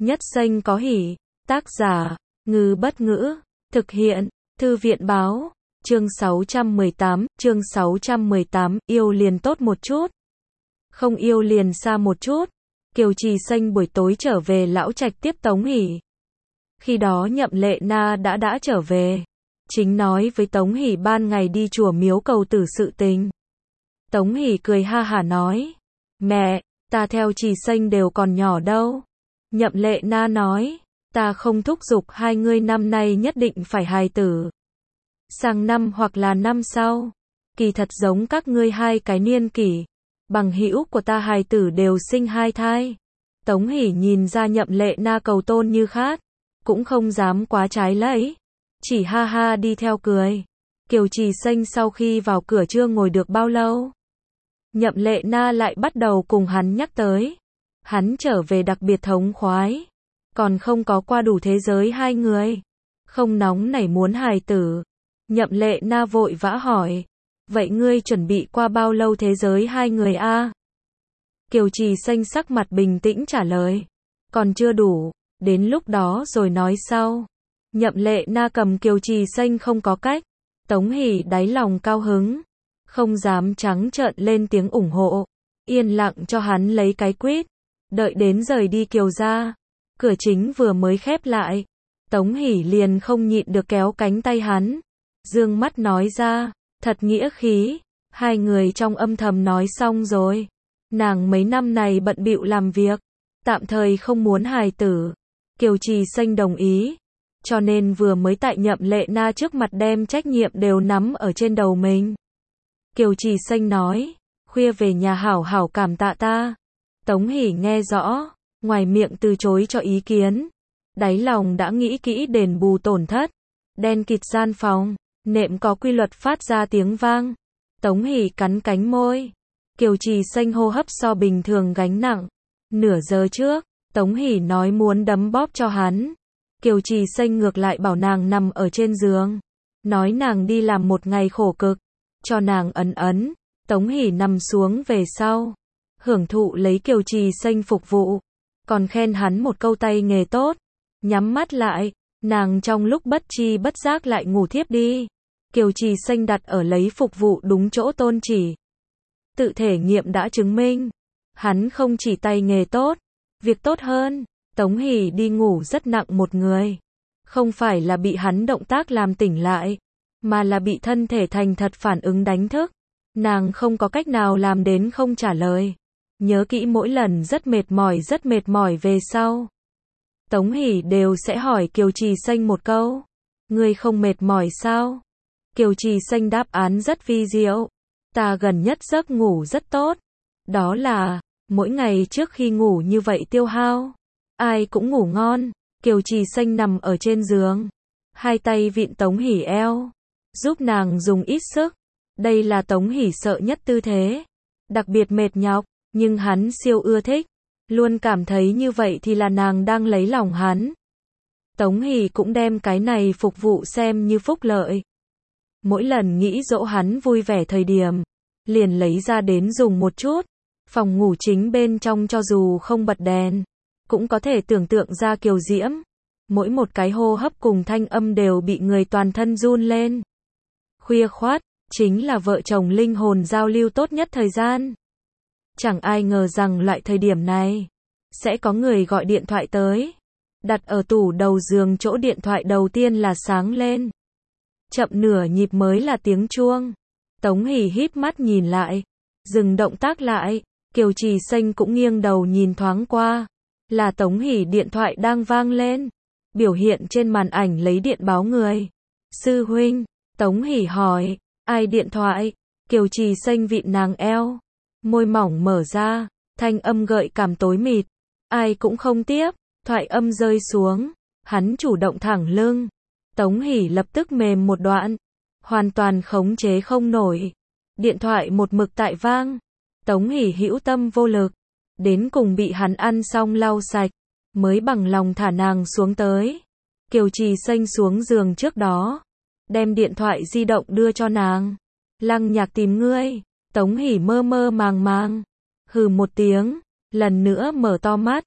Nhất danh có hỷ. Tác giả, Ngư Bất Ngữ. Thực hiện, Thư viện Báo. Chương 618, yêu liền tốt một chút. Không yêu liền xa một chút. Kiều Trì Xanh buổi tối trở về lão trạch tiếp Tống Hỷ. Khi đó Nhậm Lệ Na đã trở về. Chính nói với Tống Hỷ ban ngày đi chùa miếu cầu tử sự tình. Tống Hỷ cười ha hả nói. Mẹ, ta theo Trì Xanh đều còn nhỏ đâu. Nhậm Lệ Na nói. Ta không thúc giục hai ngươi năm nay nhất định phải hài tử. Sang năm hoặc là năm sau. Kỳ thật giống các ngươi hai cái niên kỷ. Bằng hữu của ta hài tử đều sinh hai thai. Tống Hỷ nhìn ra Nhậm Lệ Na cầu tôn như khát. Cũng không dám quá trái lẫy. Chỉ ha ha đi theo cười. Kiều Trì Xanh sau khi vào cửa chưa ngồi được bao lâu. Nhậm Lệ Na lại bắt đầu cùng hắn nhắc tới. Hắn trở về đặc biệt thống khoái. Còn không có qua đủ thế giới hai người. Không nóng nảy muốn hài tử. Nhậm Lệ Na vội vã hỏi. Vậy ngươi chuẩn bị qua bao lâu thế giới hai người a? Kiều Trì Xanh sắc mặt bình tĩnh trả lời. Còn chưa đủ, đến lúc đó rồi nói sau. Nhậm Lệ Na cầm Kiều Trì Xanh không có cách. Tống Hỷ đáy lòng cao hứng. Không dám trắng trợn lên tiếng ủng hộ. Yên lặng cho hắn lấy cái quýt. Đợi đến rời đi Kiều ra. Cửa chính vừa mới khép lại. Tống Hỷ liền không nhịn được kéo cánh tay hắn. Dương mắt nói ra. Thật nghĩa khí. Hai người trong âm thầm nói xong rồi. Nàng mấy năm này bận bịu làm việc. Tạm thời không muốn hài tử. Kiều Trì Xanh đồng ý. Cho nên vừa mới tại Nhậm Lệ Na trước mặt đem trách nhiệm đều nắm ở trên đầu mình. Kiều Trì Xanh nói. Khuya về nhà hảo hảo cảm tạ ta. Tống Hỷ nghe rõ. Ngoài miệng từ chối cho ý kiến. Đáy lòng đã nghĩ kỹ đền bù tổn thất. Đen kịt gian phòng. Nệm có quy luật phát ra tiếng vang. Tống Hỷ cắn cánh môi. Kiều Trì Xanh hô hấp so bình thường gánh nặng. Nửa giờ trước, Tống Hỷ nói muốn đấm bóp cho hắn. Kiều Trì Xanh ngược lại bảo nàng nằm ở trên giường. Nói nàng đi làm một ngày khổ cực. Cho nàng ấn ấn. Tống Hỷ nằm xuống về sau. Hưởng thụ lấy Kiều Trì Xanh phục vụ. Còn khen hắn một câu tay nghề tốt. Nhắm mắt lại. Nàng trong lúc bất tri bất giác lại ngủ thiếp đi. Kiều Trì Xanh đặt ở lấy phục vụ đúng chỗ tôn chỉ. Tự thể nghiệm đã chứng minh. Hắn không chỉ tay nghề tốt. Việc tốt hơn. Tống Hỷ đi ngủ rất nặng một người. Không phải là bị hắn động tác làm tỉnh lại. Mà là bị thân thể thành thật phản ứng đánh thức. Nàng không có cách nào làm đến không trả lời. Nhớ kỹ mỗi lần rất mệt mỏi về sau. Tống Hỷ đều sẽ hỏi Kiều Trì Xanh một câu. Ngươi không mệt mỏi sao? Kiều Trì Xanh đáp án rất vi diệu. Ta gần nhất giấc ngủ rất tốt. Đó là, mỗi ngày trước khi ngủ như vậy tiêu hao. Ai cũng ngủ ngon. Kiều Trì Xanh nằm ở trên giường. Hai tay vịn Tống Hỷ eo. Giúp nàng dùng ít sức. Đây là Tống Hỷ sợ nhất tư thế. Đặc biệt mệt nhọc, nhưng hắn siêu ưa thích. Luôn cảm thấy như vậy thì là nàng đang lấy lòng hắn. Tống Hỷ cũng đem cái này phục vụ xem như phúc lợi. Mỗi lần nghĩ dỗ hắn vui vẻ thời điểm, liền lấy ra đến dùng một chút. Phòng ngủ chính bên trong cho dù không bật đèn, cũng có thể tưởng tượng ra kiều diễm. Mỗi một cái hô hấp cùng thanh âm đều bị người toàn thân run lên. Khuya khoắt, chính là vợ chồng linh hồn giao lưu tốt nhất thời gian. Chẳng ai ngờ rằng loại thời điểm này, sẽ có người gọi điện thoại tới. Đặt ở tủ đầu giường chỗ điện thoại đầu tiên là sáng lên. Chậm nửa nhịp mới là tiếng chuông. Tống Hỷ híp mắt nhìn lại. Dừng động tác lại. Kiều Trì Xanh cũng nghiêng đầu nhìn thoáng qua. Là Tống Hỷ điện thoại đang vang lên. Biểu hiện trên màn ảnh lấy điện báo người. Sư huynh. Tống Hỷ hỏi. Ai điện thoại? Kiều Trì Xanh vịn nàng eo. Môi mỏng mở ra. Thanh âm gợi cảm tối mịt. Ai cũng không tiếp. Thoại âm rơi xuống. Hắn chủ động thẳng lưng. Tống Hỷ lập tức mềm một đoạn. Hoàn toàn khống chế không nổi. Điện thoại một mực tại vang. Tống Hỷ hữu tâm vô lực. Đến cùng bị hắn ăn xong lau sạch. Mới bằng lòng thả nàng xuống tới. Kiều Trì Xanh xuống giường trước đó. Đem điện thoại di động đưa cho nàng. Lăng Nhạc tìm ngươi. Tống Hỷ mơ mơ màng màng. Hừ một tiếng. Lần nữa mở to mắt.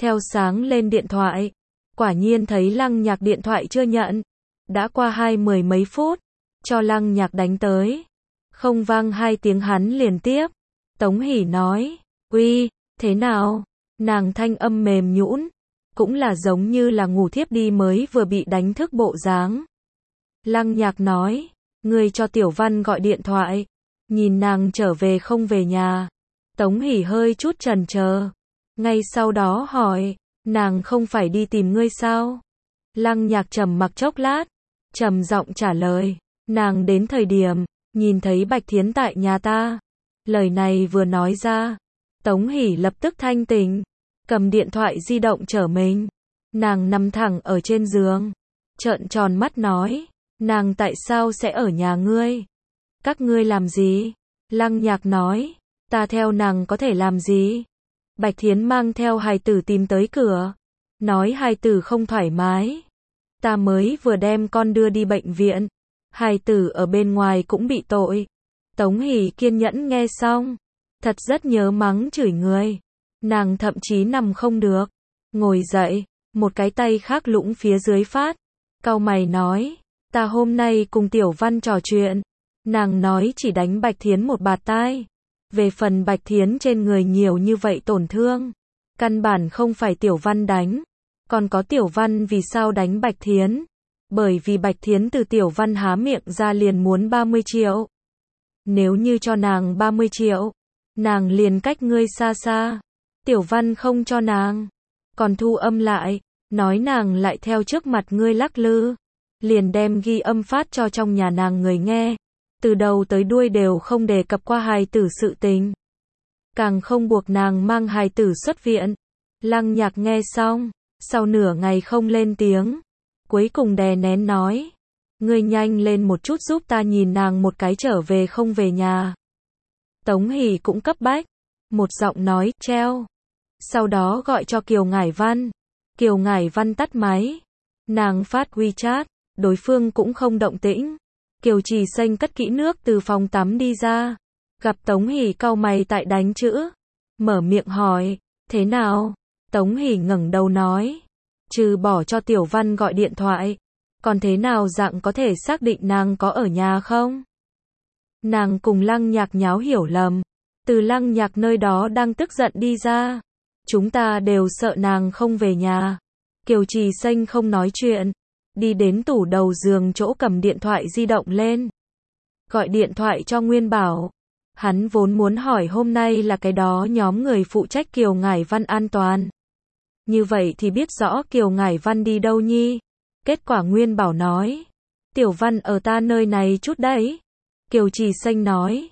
theo sáng lên điện thoại. Quả nhiên thấy Lăng Nhạc điện thoại chưa nhận. Đã qua 20 mấy phút, cho Lăng Nhạc đánh tới. Không vang 2 tiếng hắn liền tiếp. Tống Hỷ nói, uy, thế nào? Nàng thanh âm mềm nhũn, cũng là giống như là ngủ thiếp đi mới vừa bị đánh thức bộ dáng. Lăng Nhạc nói, ngươi cho Tiểu Văn gọi điện thoại, nhìn nàng trở về không về nhà. Tống Hỷ hơi chút chần chờ, ngay sau đó hỏi, nàng không phải đi tìm ngươi sao? Lăng Nhạc trầm mặc chốc lát, trầm giọng trả lời, nàng đến thời điểm, nhìn thấy Bạch Thiến tại nhà ta. Lời này vừa nói ra, Tống Hỷ lập tức thanh tỉnh, cầm điện thoại di động trở mình. Nàng nằm thẳng ở trên giường, trợn tròn mắt nói, nàng tại sao sẽ ở nhà ngươi? Các ngươi làm gì? Lăng Nhạc nói, ta theo nàng có thể làm gì? Bạch Thiến mang theo hài tử tìm tới cửa, nói hài tử không thoải mái. Ta mới vừa đem con đưa đi bệnh viện, hài tử ở bên ngoài cũng bị tội. Tống Hỷ kiên nhẫn nghe xong, thật rất nhớ mắng chửi người. Nàng thậm chí nằm không được, ngồi dậy, một cái tay khác lũng phía dưới phát, cau mày nói, ta hôm nay cùng Tiểu Văn trò chuyện, nàng nói chỉ đánh Bạch Thiến một bạt tai. Về phần Bạch Thiến trên người nhiều như vậy tổn thương, căn bản không phải Tiểu Văn đánh. Còn có Tiểu Văn vì sao đánh Bạch Thiến? Bởi vì Bạch Thiến từ Tiểu Văn há miệng ra liền muốn 30 triệu. Nếu như cho nàng 30 triệu, nàng liền cách ngươi xa xa. Tiểu Văn không cho nàng, còn thu âm lại, nói nàng lại theo trước mặt ngươi lắc lư. Liền đem ghi âm phát cho trong nhà nàng người nghe. Từ đầu tới đuôi đều không đề cập qua hài tử sự tình. Càng không buộc nàng mang hài tử xuất viện. Lăng Nhạc nghe xong, sau nửa ngày không lên tiếng. Cuối cùng đè nén nói, ngươi nhanh lên một chút giúp ta nhìn nàng một cái trở về không về nhà. Tống Hỷ cũng cấp bách, một giọng nói, treo. Sau đó gọi cho Kiều Ngải Văn. Kiều Ngải Văn tắt máy. Nàng phát WeChat, đối phương cũng không động tĩnh. Kiều Trì Xanh cất kỹ nước từ phòng tắm đi ra. Gặp Tống Hỷ cau mày tại đánh chữ. Mở miệng hỏi, thế nào? Tống Hỷ ngẩng đầu nói, trừ bỏ cho Tiểu Văn gọi điện thoại, còn thế nào dạng có thể xác định nàng có ở nhà không? Nàng cùng Lăng Nhạc nháo hiểu lầm. Từ Lăng Nhạc nơi đó đang tức giận đi ra. Chúng ta đều sợ nàng không về nhà. Kiều Trì Xanh không nói chuyện. Đi đến tủ đầu giường chỗ cầm điện thoại di động lên. Gọi điện thoại cho Nguyên Bảo. Hắn vốn muốn hỏi hôm nay là cái đó nhóm người phụ trách Kiều Ngải Văn an toàn. Như vậy thì biết rõ Kiều Ngải Văn đi đâu nhi. Kết quả Nguyên Bảo nói, Tiểu Văn ở ta nơi này chút đấy. Kiều Trì Xanh nói,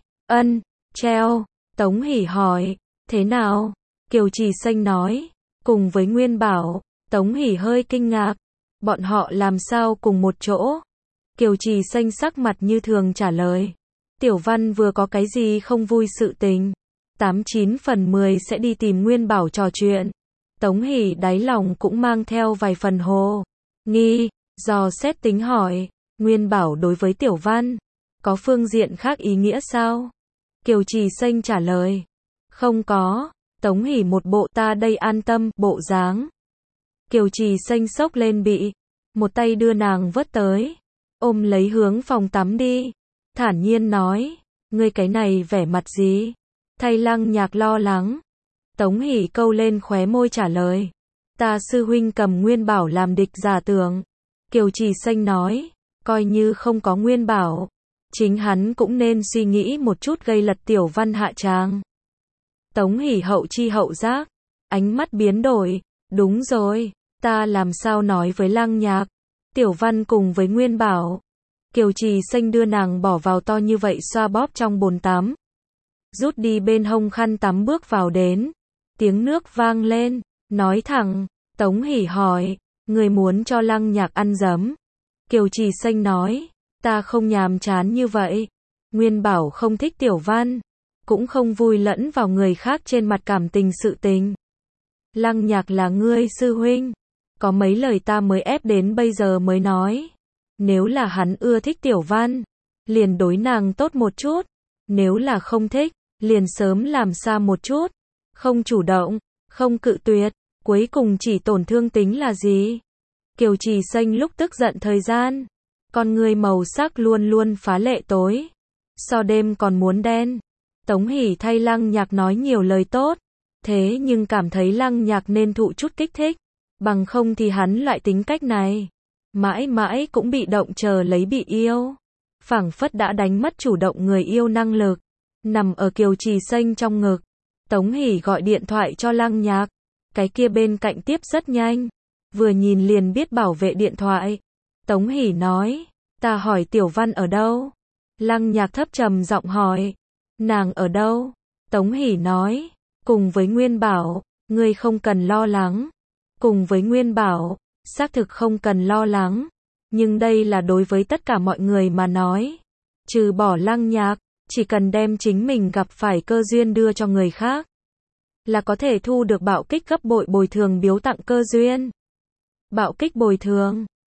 treo. Tống Hỷ hỏi, thế nào? Kiều Trì Xanh nói, cùng với Nguyên Bảo. Tống Hỷ hơi kinh ngạc, bọn họ làm sao cùng một chỗ? Kiều Trì Xanh sắc mặt như thường trả lời, Tiểu Văn vừa có cái gì không vui sự tình, 89 phần 10 sẽ đi tìm Nguyên Bảo trò chuyện. Tống Hỷ đáy lòng cũng mang theo vài phần hồ nghi, dò xét tính hỏi, Nguyên Bảo đối với Tiểu Văn, có phương diện khác ý nghĩa sao? Kiều Trì Xanh trả lời, không có. Tống Hỷ một bộ ta đây an tâm bộ dáng. Kiều Trì Xanh sốc lên bị, một tay đưa nàng vớt tới, ôm lấy hướng phòng tắm đi, thản nhiên nói, ngươi cái này vẻ mặt gì? Thay Lăng Nhạc lo lắng. Tống Hỷ câu lên khóe môi trả lời, ta sư huynh cầm Nguyên Bảo làm địch giả tưởng. Kiều Trì Xanh nói, coi như không có Nguyên Bảo, chính hắn cũng nên suy nghĩ một chút gây lật Tiểu Văn hạ tràng. Tống Hỷ hậu chi hậu giác, ánh mắt biến đổi, đúng rồi, ta làm sao nói với Lăng Nhạc, Tiểu Văn cùng với Nguyên Bảo. Kiều Trì Xanh đưa nàng bỏ vào to như vậy xoa bóp trong bồn tắm. Rút đi bên hông khăn tắm bước vào đến. Tiếng nước vang lên, nói thẳng, Tống Hỷ hỏi, người muốn cho Lăng Nhạc ăn giấm. Kiều Trì Xanh nói, ta không nhàm chán như vậy. Nguyên Bảo không thích Tiểu Văn, cũng không vui lẫn vào người khác trên mặt cảm tình sự tình. Lăng Nhạc là ngươi sư huynh, có mấy lời ta mới ép đến bây giờ mới nói. Nếu là hắn ưa thích Tiểu Văn, liền đối nàng tốt một chút. Nếu là không thích, liền sớm làm xa một chút. Không chủ động, không cự tuyệt. Cuối cùng chỉ tổn thương tính là gì? Kiều Trì Xanh lúc tức giận thời gian. Con người màu sắc luôn luôn phá lệ tối. So đêm còn muốn đen. Tống Hỷ thay Lăng Nhạc nói nhiều lời tốt. Thế nhưng cảm thấy Lăng Nhạc nên thụ chút kích thích. Bằng không thì hắn loại tính cách này. Mãi mãi cũng bị động chờ lấy bị yêu. Phảng phất đã đánh mất chủ động người yêu năng lực. Nằm ở Kiều Trì Xanh trong ngực. Tống Hỷ gọi điện thoại cho Lăng Nhạc. Cái kia bên cạnh tiếp rất nhanh. Vừa nhìn liền biết bảo vệ điện thoại. Tống Hỷ nói, ta hỏi Tiểu Văn ở đâu? Lăng Nhạc thấp trầm giọng hỏi, nàng ở đâu? Tống Hỷ nói, cùng với Nguyên Bảo, ngươi không cần lo lắng. Cùng với Nguyên Bảo, xác thực không cần lo lắng. Nhưng đây là đối với tất cả mọi người mà nói. Trừ bỏ Lăng Nhạc, chỉ cần đem chính mình gặp phải cơ duyên đưa cho người khác. Là có thể thu được bạo kích gấp bội bồi thường biếu tặng cơ duyên. Bạo kích bồi thường.